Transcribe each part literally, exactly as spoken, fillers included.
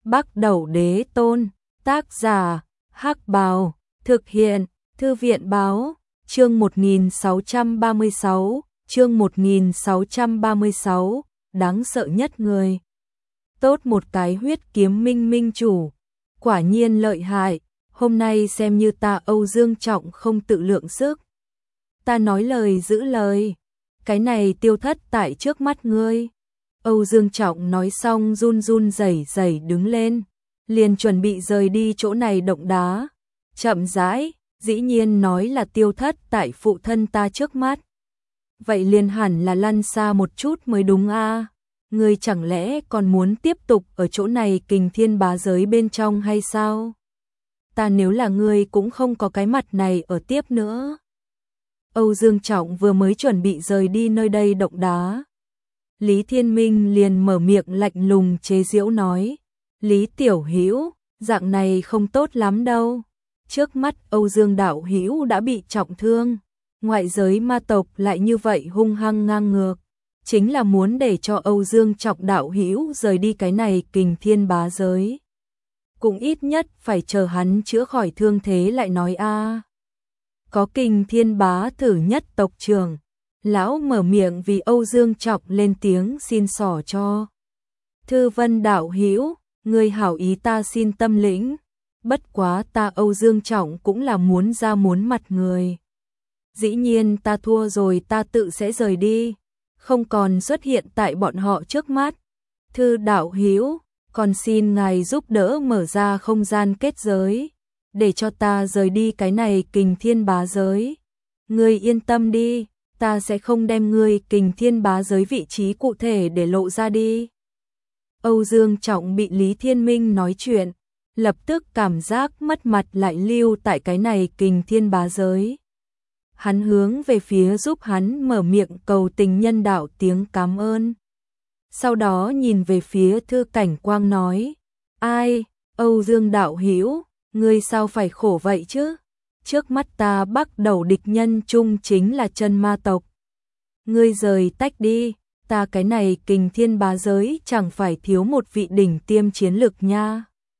Bắc Đẩu Đế Tôn, tác giả, Hắc Bào, thực hiện, Thư viện Báo, chương một nghìn sáu trăm ba mươi sáu, chương một nghìn sáu trăm ba mươi sáu, đáng sợ nhất người. Tốt một cái huyết kiếm minh minh chủ, quả nhiên lợi hại, hôm nay xem như ta Âu Dương Trọng không tự lượng sức. Ta nói lời giữ lời, cái này tiêu thất tại trước mắt ngươi. Âu Dương Trọng nói xong run run rẩy rẩy đứng lên, liền chuẩn bị rời đi chỗ này động đá. Chậm rãi, dĩ nhiên nói là tiêu thất tại phụ thân ta trước mắt. Vậy liền hẳn là lăn xa một chút mới đúng a. À? Ngươi chẳng lẽ còn muốn tiếp tục ở chỗ này kình thiên bá giới bên trong hay sao? Ta nếu là ngươi cũng không có cái mặt này ở tiếp nữa. Âu Dương Trọng vừa mới chuẩn bị rời đi nơi đây động đá. Lý Thiên Minh liền mở miệng lạnh lùng chế giễu nói, Lý Tiểu Hữu, dạng này không tốt lắm đâu. Trước mắt Âu Dương đạo hữu đã bị trọng thương, ngoại giới ma tộc lại như vậy hung hăng ngang ngược, chính là muốn để cho Âu Dương Trọng đạo hữu rời đi cái này kình thiên bá giới. Cũng ít nhất phải chờ hắn chữa khỏi thương thế lại nói a. À. Có kình thiên bá thử nhất tộc trưởng, lão mở miệng vì Âu Dương Trọng lên tiếng xin xỏ cho. Thư Vân đạo hữu, người hảo ý ta xin tâm lĩnh, bất quá ta Âu Dương Trọng cũng là muốn ra muốn mặt người. Dĩ nhiên ta thua rồi ta tự sẽ rời đi, không còn xuất hiện tại bọn họ trước mắt. Thư đạo hữu, còn xin ngài giúp đỡ mở ra không gian kết giới, để cho ta rời đi cái này kình thiên bá giới. Ngươi yên tâm đi, ta sẽ không đem ngươi kình thiên bá giới vị trí cụ thể để lộ ra đi. Âu Dương Trọng bị Lý Thiên Minh nói chuyện, lập tức cảm giác mất mặt lại lưu tại cái này kình thiên bá giới. Hắn hướng về phía giúp hắn mở miệng cầu tình nhân đạo tiếng cảm ơn. Sau đó nhìn về phía Thư Cảnh Quang nói, ai, Âu Dương đạo hữu, ngươi sao phải khổ vậy chứ? Trước mắt ta Bắc Đẩu địch nhân chung chính là chân ma tộc. Ngươi rời tách đi, ta cái này kình thiên bá giới chẳng phải thiếu một vị đỉnh tiêm chiến lực nha.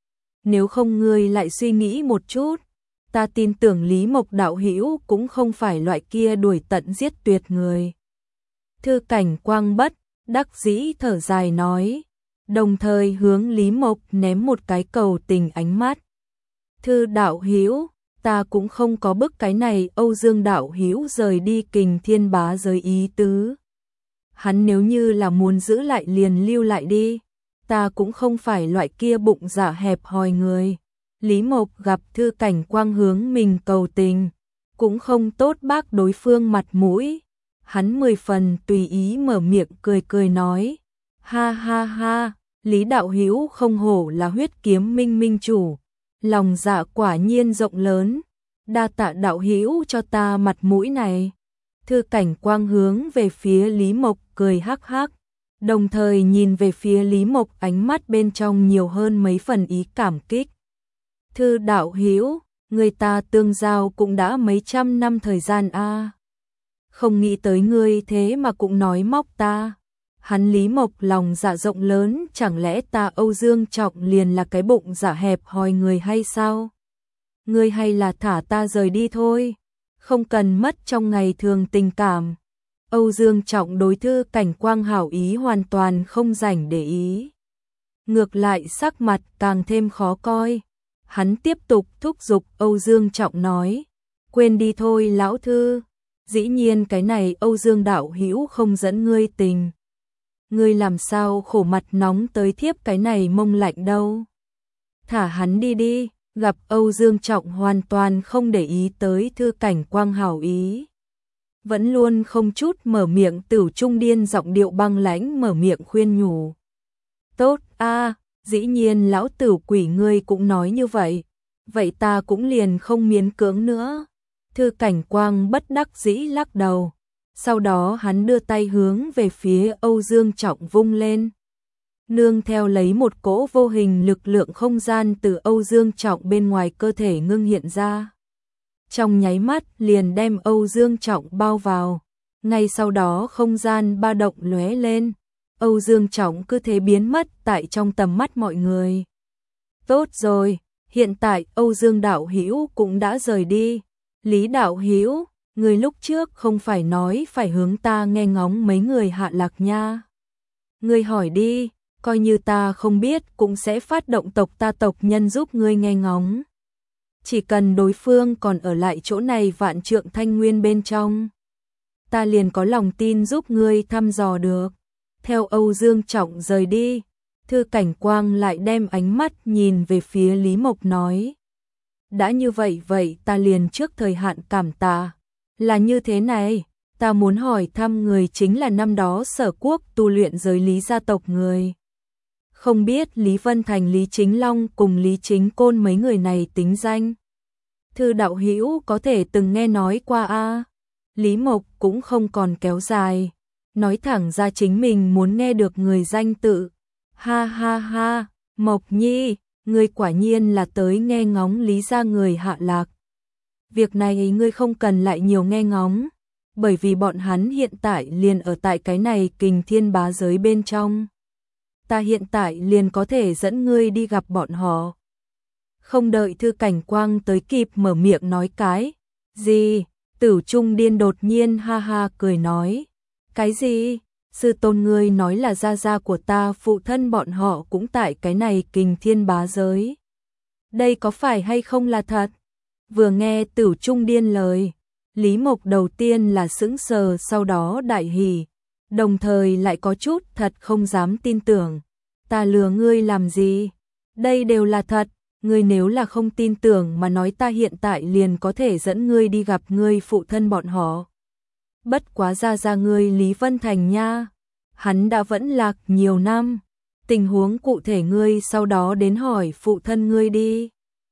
Nếu không ngươi lại suy nghĩ một chút, ta tin tưởng Lý Mộc đạo hữu cũng không phải loại kia đuổi tận giết tuyệt người. Thư Cảnh Quang bất đắc dĩ thở dài nói, đồng thời hướng Lý Mộc ném một cái cầu tình ánh mắt. Thư đạo hữu, ta cũng không có bức cái này Âu Dương đạo hữu rời đi kình thiên bá giới ý tứ. Hắn nếu như là muốn giữ lại liền lưu lại đi, ta cũng không phải loại kia bụng dạ hẹp hòi người. Lý Mộc gặp Thư Cảnh Quang hướng mình cầu tình, cũng không tốt bác đối phương mặt mũi. Hắn mười phần tùy ý mở miệng cười cười nói, ha ha ha, Lý đạo hữu không hổ là huyết kiếm minh minh chủ, lòng dạ quả nhiên rộng lớn, đa tạ đạo hữu cho ta mặt mũi này. Thư Cảnh Quang hướng về phía Lý Mộc cười hắc hắc, đồng thời nhìn về phía Lý Mộc ánh mắt bên trong nhiều hơn mấy phần ý cảm kích. Thư đạo hữu, người ta tương giao cũng đã mấy trăm năm thời gian a. À. Không nghĩ tới ngươi thế mà cũng nói móc ta. Hắn Lý Mộc lòng dạ rộng lớn, chẳng lẽ ta Âu Dương Trọng liền là cái bụng dạ hẹp hòi người hay sao? Ngươi hay là thả ta rời đi thôi, không cần mất trong ngày thường tình cảm. Âu Dương Trọng đối Thư Cảnh Quang hảo ý hoàn toàn không rảnh để ý. Ngược lại sắc mặt càng thêm khó coi. Hắn tiếp tục thúc giục Âu Dương Trọng nói, quên đi thôi lão Thư, dĩ nhiên cái này Âu Dương đạo hữu không dẫn ngươi tình. Ngươi làm sao khổ mặt nóng tới thiếp cái này mông lạnh đâu. Thả hắn đi đi, gặp Âu Dương Trọng hoàn toàn không để ý tới Thư Cảnh Quang hảo ý. Vẫn luôn không chút mở miệng Tử Trung Điên giọng điệu băng lãnh mở miệng khuyên nhủ. Tốt a, dĩ nhiên lão tử quỷ ngươi cũng nói như vậy, vậy ta cũng liền không miễn cưỡng nữa. Thư Cảnh Quang bất đắc dĩ lắc đầu, sau đó hắn đưa tay hướng về phía Âu Dương Trọng vung lên. Nương theo lấy một cỗ vô hình lực lượng không gian từ Âu Dương Trọng bên ngoài cơ thể ngưng hiện ra. Trong nháy mắt liền đem Âu Dương Trọng bao vào, ngay sau đó không gian ba động lóe lên. Âu Dương Trọng cứ thế biến mất tại trong tầm mắt mọi người. Tốt rồi, hiện tại Âu Dương đạo hữu cũng đã rời đi. Lý đạo hữu, người lúc trước không phải nói phải hướng ta nghe ngóng mấy người Hạ Lạc nha. Ngươi hỏi đi, coi như ta không biết cũng sẽ phát động tộc ta tộc nhân giúp ngươi nghe ngóng. Chỉ cần đối phương còn ở lại chỗ này vạn trượng thanh nguyên bên trong, ta liền có lòng tin giúp ngươi thăm dò được. Theo Âu Dương Trọng rời đi, Thư Cảnh Quang lại đem ánh mắt nhìn về phía Lý Mộc nói. Đã như vậy vậy ta liền trước thời hạn cảm tạ. Là như thế này, ta muốn hỏi thăm người chính là năm đó Sở Quốc tu luyện giới Lý gia tộc người. Không biết Lý Vân Thành, Lý Chính Long cùng Lý Chính Côn mấy người này tính danh. Thư đạo hữu có thể từng nghe nói qua a. Lý Mộc cũng không còn kéo dài, nói thẳng ra chính mình muốn nghe được người danh tự. Ha ha ha, Mộc Nhi, ngươi quả nhiên là tới nghe ngóng Lý gia người Hạ Lạc. Việc này ngươi không cần lại nhiều nghe ngóng, bởi vì bọn hắn hiện tại liền ở tại cái này Kình Thiên bá giới bên trong. Ta hiện tại liền có thể dẫn ngươi đi gặp bọn họ. Không đợi Thư Cảnh Quang tới kịp mở miệng nói cái gì, Tử Trung Điên đột nhiên ha ha cười nói. Cái gì? Sư tôn ngươi nói là gia gia của ta, phụ thân bọn họ cũng tại cái này Kình Thiên bá giới. Đây có phải hay không là thật? Vừa nghe Tử Trung Điên lời, Lý Mộc đầu tiên là sững sờ, sau đó đại hỉ, đồng thời lại có chút thật không dám tin tưởng. Ta lừa ngươi làm gì? Đây đều là thật, ngươi nếu là không tin tưởng mà nói ta hiện tại liền có thể dẫn ngươi đi gặp ngươi phụ thân bọn họ. Bất quá ra ra ngươi Lý Vân Thành nha, hắn đã vẫn lạc nhiều năm, tình huống cụ thể ngươi sau đó đến hỏi phụ thân ngươi đi.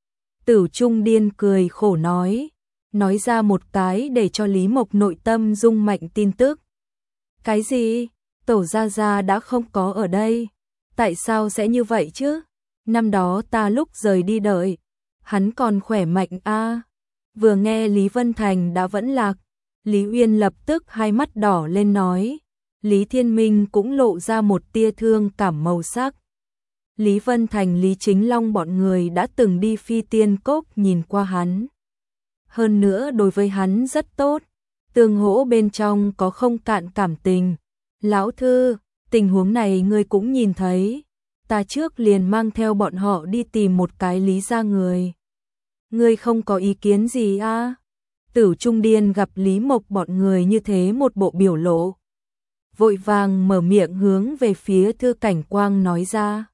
Tử Trung Điên cười khổ nói, nói ra một cái để cho Lý Mộc nội tâm rung mạnh tin tức. Cái gì? Tổ gia gia đã không có ở đây. Tại sao sẽ như vậy chứ? Năm đó ta lúc rời đi đợi, hắn còn khỏe mạnh a. À. Vừa nghe Lý Vân Thành đã vẫn lạc, Lý Uyên lập tức hai mắt đỏ lên nói. Lý Thiên Minh cũng lộ ra một tia thương cảm màu sắc. Lý Vân Thành, Lý Chính Long bọn người đã từng đi Phi Tiên Cốc nhìn qua hắn. Hơn nữa đối với hắn rất tốt, tương hỗ bên trong có không cạn cảm tình. Lão Thư, tình huống này ngươi cũng nhìn thấy, ta trước liền mang theo bọn họ đi tìm một cái Lý gia người. Ngươi không có ý kiến gì à? Tử Trung Điên gặp Lý Mộc bọn người như thế một bộ biểu lộ, vội vàng mở miệng hướng về phía Thư Cảnh Quang nói ra.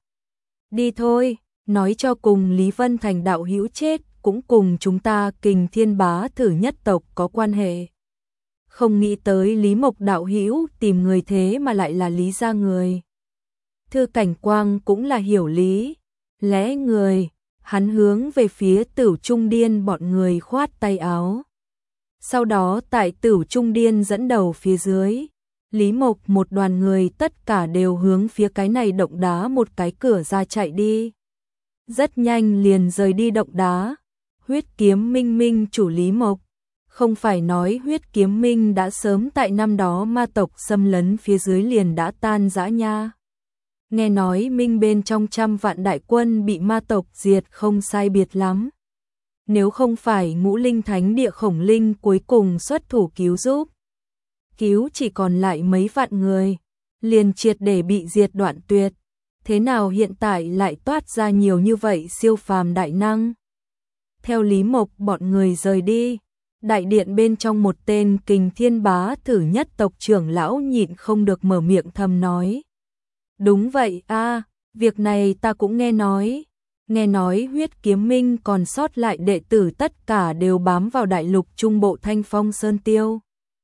Đi thôi, nói cho cùng Lý Vân Thành đạo hữu chết cũng cùng chúng ta Kình Thiên bá thử nhất tộc có quan hệ. Không nghĩ tới Lý Mộc đạo hữu tìm người thế mà lại là Lý gia người. Thư Cảnh Quang cũng là hiểu lý, lẽ người, hắn hướng về phía Tử Trung Điên bọn người khoát tay áo. Sau đó tại Tử Trung Điên dẫn đầu phía dưới, Lý Mộc một đoàn người tất cả đều hướng phía cái này động đá một cái cửa ra chạy đi. Rất nhanh liền rời đi động đá. Huyết Kiếm Minh Minh chủ Lý Mộc, không phải nói Huyết Kiếm Minh đã sớm tại năm đó ma tộc xâm lấn phía dưới liền đã tan rã nha. Nghe nói Minh bên trong trăm vạn đại quân bị ma tộc diệt không sai biệt lắm. Nếu không phải Ngũ Linh Thánh Địa Khổng Linh cuối cùng xuất thủ cứu giúp, cứu chỉ còn lại mấy vạn người, liền triệt để bị diệt đoạn tuyệt. Thế nào hiện tại lại toát ra nhiều như vậy siêu phàm đại năng? Theo Lý Mộc bọn người rời đi, đại điện bên trong một tên Kình Thiên bá thử nhất tộc trưởng lão nhịn không được mở miệng thầm nói. Đúng vậy a, à, việc này ta cũng nghe nói. Nghe nói Huyết Kiếm Minh còn sót lại đệ tử tất cả đều bám vào đại lục trung bộ Thanh Phong Sơn Tiêu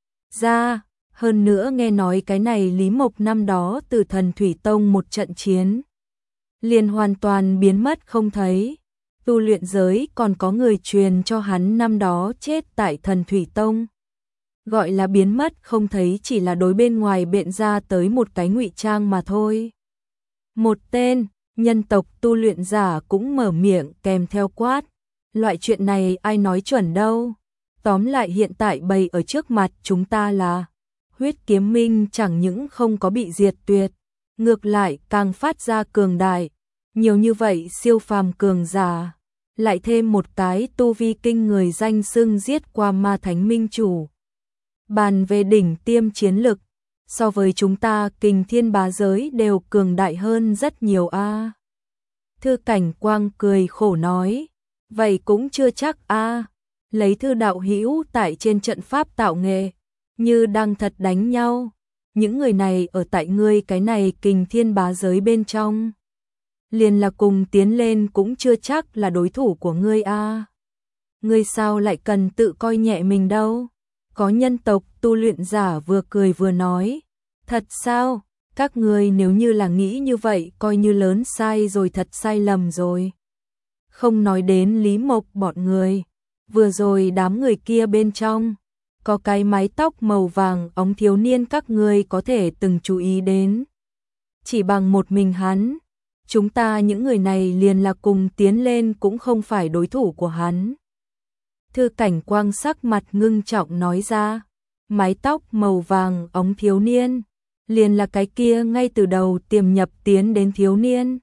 ra. Hơn nữa nghe nói cái này Lý Mộc năm đó từ Thần Thủy Tông một trận chiến liền hoàn toàn biến mất không thấy. Tu luyện giới còn có người truyền cho hắn năm đó chết tại Thần Thủy Tông. Gọi là biến mất không thấy chỉ là đối bên ngoài biện ra tới một cái ngụy trang mà thôi. Một tên nhân tộc tu luyện giả cũng mở miệng kèm theo quát. Loại chuyện này ai nói chuẩn đâu. Tóm lại hiện tại bày ở trước mặt chúng ta là Huyết Kiếm Minh chẳng những không có bị diệt tuyệt, ngược lại càng phát ra cường đại. Nhiều như vậy siêu phàm cường giả, lại thêm một cái tu vi kinh người danh xưng giết qua ma thánh minh chủ. Bàn về đỉnh tiêm chiến lực, so với chúng ta kình thiên bá giới đều cường đại hơn rất nhiều a. Thư Cảnh Quang cười khổ nói, vậy cũng chưa chắc a. Lấy Thư đạo hữu tại trên trận pháp tạo nghệ, như đang thật đánh nhau, những người này ở tại ngươi cái này kình thiên bá giới bên trong, liền là cùng tiến lên cũng chưa chắc là đối thủ của ngươi a. Ngươi sao lại cần tự coi nhẹ mình đâu? Có nhân tộc tu luyện giả vừa cười vừa nói, thật sao? Các ngươi nếu như là nghĩ như vậy coi như lớn sai rồi, thật sai lầm rồi. Không nói đến Lý Mộc bọn người, vừa rồi đám người kia bên trong, có cái mái tóc màu vàng óng thiếu niên các ngươi có thể từng chú ý đến. Chỉ bằng một mình hắn, chúng ta những người này liền là cùng tiến lên cũng không phải đối thủ của hắn. Thư Cảnh Quang sắc mặt ngưng trọng nói ra, mái tóc màu vàng óng thiếu niên, liền là cái kia ngay từ đầu tiềm nhập tiến đến thiếu niên.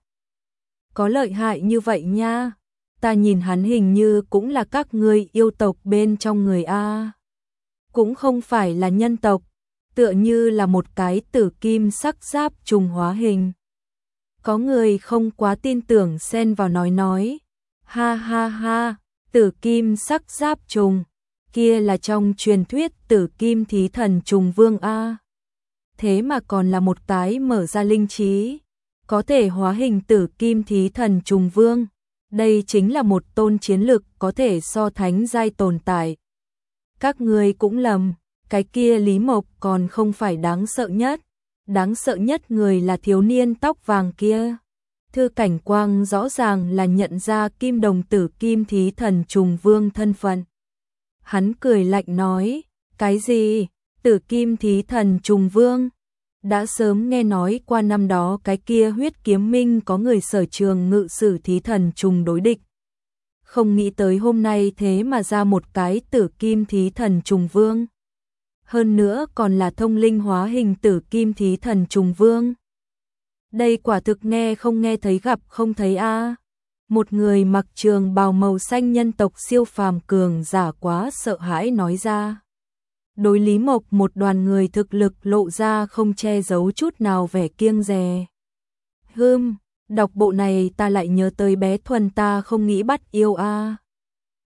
Có lợi hại như vậy nha, ta nhìn hắn hình như cũng là các ngươi yêu tộc bên trong người A. Cũng không phải là nhân tộc, tựa như là một cái tử kim sắc giáp trùng hóa hình. Có người không quá tin tưởng xen vào nói nói, ha ha ha, tử kim sắc giáp trùng, kia là trong truyền thuyết tử kim thí thần trùng vương A. Thế mà còn là một cái mở ra linh trí, có thể hóa hình tử kim thí thần trùng vương. Đây chính là một tôn chiến lực có thể so thánh giai tồn tại. Các ngươi cũng lầm, cái kia Lý Mộc còn không phải đáng sợ nhất. Đáng sợ nhất người là thiếu niên tóc vàng kia. Thư Cảnh Quang rõ ràng là nhận ra kim đồng tử kim thí thần trùng vương thân phận. Hắn cười lạnh nói, cái gì? Tử kim thí thần trùng vương? Đã sớm nghe nói qua năm đó cái kia huyết kiếm minh có người sở trường ngự sử thí thần trùng đối địch. Không nghĩ tới hôm nay thế mà ra một cái tử kim thí thần trùng vương. Hơn nữa còn là thông linh hóa hình tử kim thí thần trùng vương. Đây quả thực nghe không nghe thấy gặp không thấy a. Một người mặc trường bào màu xanh nhân tộc siêu phàm cường giả quá sợ hãi nói ra. Đối Lý Mộc một đoàn người thực lực lộ ra không che giấu chút nào vẻ kiêng dè. Hừm, đọc bộ này ta lại nhớ tới bé Thuần ta không nghĩ bắt yêu a.